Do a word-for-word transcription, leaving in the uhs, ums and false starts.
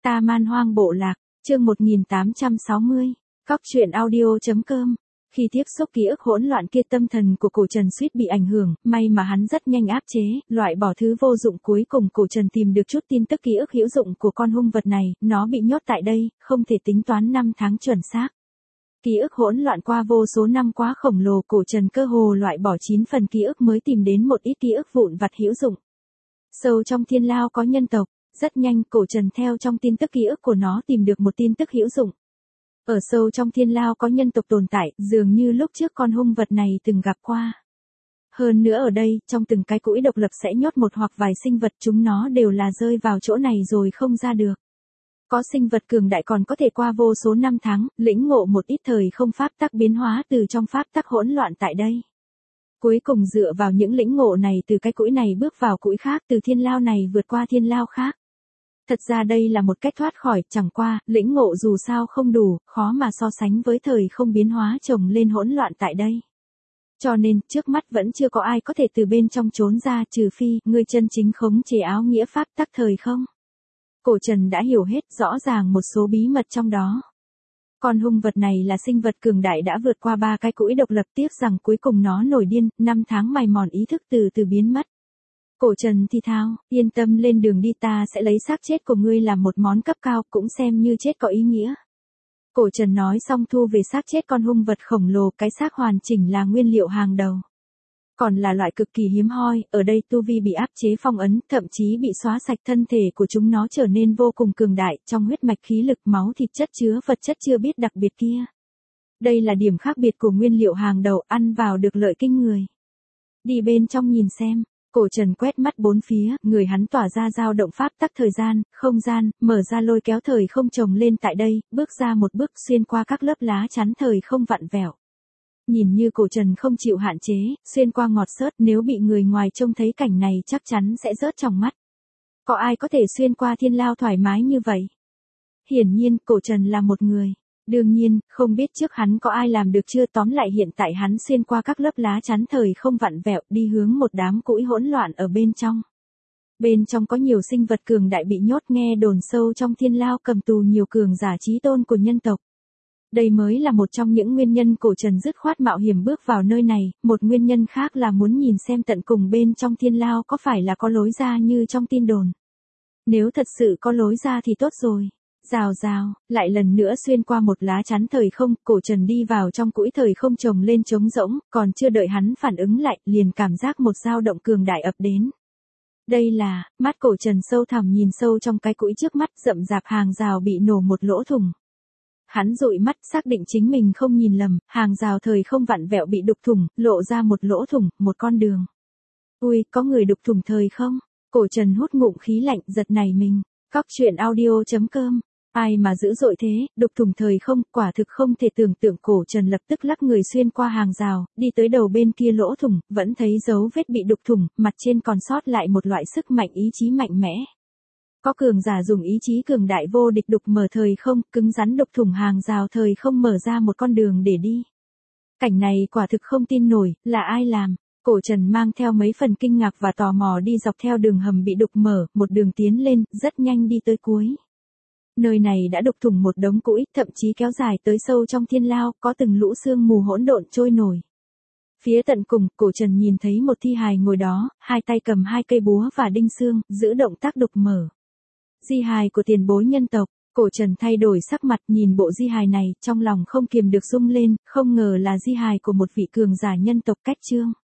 Ta Man Hoang Bộ Lạc, chương một nghìn tám trăm sáu mươi, Cóc truyện audio.com. Khi tiếp xúc ký ức hỗn loạn kia, tâm thần của Cổ Trần suýt bị ảnh hưởng, may mà hắn rất nhanh áp chế, loại bỏ thứ vô dụng. Cuối cùng Cổ Trần tìm được chút tin tức ký ức hữu dụng của con hung vật này, nó bị nhốt tại đây, không thể tính toán năm tháng chuẩn xác. Ký ức hỗn loạn qua vô số năm quá khổng lồ, Cổ Trần cơ hồ loại bỏ chín phần ký ức mới tìm đến một ít ký ức vụn vặt hữu dụng. Sâu trong thiên lao có nhân tộc. Rất nhanh, Cổ Trần theo trong tin tức ký ức của nó tìm được một tin tức hữu dụng. Ở sâu trong thiên lao có nhân tộc tồn tại, dường như lúc trước con hung vật này từng gặp qua. Hơn nữa ở đây, trong từng cái cũi độc lập sẽ nhốt một hoặc vài sinh vật, chúng nó đều là rơi vào chỗ này rồi không ra được. Có sinh vật cường đại còn có thể qua vô số năm tháng, lĩnh ngộ một ít thời không pháp tắc biến hóa từ trong pháp tắc hỗn loạn tại đây. Cuối cùng dựa vào những lĩnh ngộ này từ cái cũi này bước vào cũi khác, từ thiên lao này vượt qua thiên lao khác. Thật ra đây là một cách thoát khỏi, chẳng qua, lĩnh ngộ dù sao không đủ, khó mà so sánh với thời không biến hóa chồng lên hỗn loạn tại đây. Cho nên, trước mắt vẫn chưa có ai có thể từ bên trong trốn ra, trừ phi, người chân chính khống chế áo nghĩa pháp tắc thời không. Cổ Trần đã hiểu hết rõ ràng một số bí mật trong đó. Con hung vật này là sinh vật cường đại đã vượt qua ba cái cũi độc lập, tiếc rằng cuối cùng nó nổi điên, năm tháng mài mòn ý thức từ từ biến mất. Cổ Trần thì thào, yên tâm lên đường đi, ta sẽ lấy xác chết của ngươi làm một món cấp cao, cũng xem như chết có ý nghĩa. Cổ Trần nói xong thu về xác chết con hung vật khổng lồ, cái xác hoàn chỉnh là nguyên liệu hàng đầu. Còn là loại cực kỳ hiếm hoi, ở đây tu vi bị áp chế phong ấn, thậm chí bị xóa sạch, thân thể của chúng nó trở nên vô cùng cường đại, trong huyết mạch khí lực máu thịt chất chứa vật chất chưa biết đặc biệt kia. Đây là điểm khác biệt của nguyên liệu hàng đầu, ăn vào được lợi kinh người. Đi bên trong nhìn xem. Cổ Trần quét mắt bốn phía, người hắn tỏa ra dao động pháp tắc thời gian, không gian, mở ra lôi kéo thời không chồng lên tại đây, bước ra một bước xuyên qua các lớp lá chắn thời không vặn vẹo. Nhìn như Cổ Trần không chịu hạn chế, xuyên qua ngọt xớt, nếu bị người ngoài trông thấy cảnh này chắc chắn sẽ rớt trong mắt. Có ai có thể xuyên qua thiên lao thoải mái như vậy? Hiển nhiên, Cổ Trần là một người. Đương nhiên, không biết trước hắn có ai làm được chưa, tóm lại hiện tại hắn xuyên qua các lớp lá chắn thời không vặn vẹo, đi hướng một đám cũi hỗn loạn ở bên trong. Bên trong có nhiều sinh vật cường đại bị nhốt, nghe đồn sâu trong thiên lao cầm tù nhiều cường giả chí tôn của nhân tộc. Đây mới là một trong những nguyên nhân Cổ Trần dứt khoát mạo hiểm bước vào nơi này, một nguyên nhân khác là muốn nhìn xem tận cùng bên trong thiên lao có phải là có lối ra như trong tin đồn. Nếu thật sự có lối ra thì tốt rồi. Rào rào, lại lần nữa xuyên qua một lá chắn thời không, Cổ Trần đi vào trong cũi thời không chồng lên trống rỗng, còn chưa đợi hắn phản ứng lại, liền cảm giác một dao động cường đại ập đến. Đây là, mắt Cổ Trần sâu thẳm nhìn sâu trong cái cũi trước mắt, rậm rạp hàng rào bị nổ một lỗ thủng. Hắn dụi mắt xác định chính mình không nhìn lầm, hàng rào thời không vặn vẹo bị đục thủng, lộ ra một lỗ thủng, một con đường. Ui, có người đục thủng thời không? Cổ Trần hút ngụm khí lạnh, giật nảy mình. Cóc truyện audio.com. Ai mà dữ dội thế, đục thủng thời không, quả thực không thể tưởng tượng. Cổ Trần lập tức lắc người xuyên qua hàng rào, đi tới đầu bên kia lỗ thủng, vẫn thấy dấu vết bị đục thủng, mặt trên còn sót lại một loại sức mạnh ý chí mạnh mẽ. Có cường giả dùng ý chí cường đại vô địch đục mở thời không, cứng rắn đục thủng hàng rào thời không, mở ra một con đường để đi. Cảnh này quả thực không tin nổi, là ai làm? Cổ Trần mang theo mấy phần kinh ngạc và tò mò đi dọc theo đường hầm bị đục mở, một đường tiến lên, rất nhanh đi tới cuối. Nơi này đã đục thủng một đống cũi, thậm chí kéo dài tới sâu trong thiên lao, có từng lũ sương mù hỗn độn trôi nổi. Phía tận cùng, Cổ Trần nhìn thấy một thi hài ngồi đó, hai tay cầm hai cây búa và đinh xương, giữ động tác đục mở. Di hài của tiền bối nhân tộc. Cổ Trần thay đổi sắc mặt nhìn bộ di hài này, trong lòng không kiềm được rung lên, không ngờ là di hài của một vị cường giả nhân tộc Cách Chương.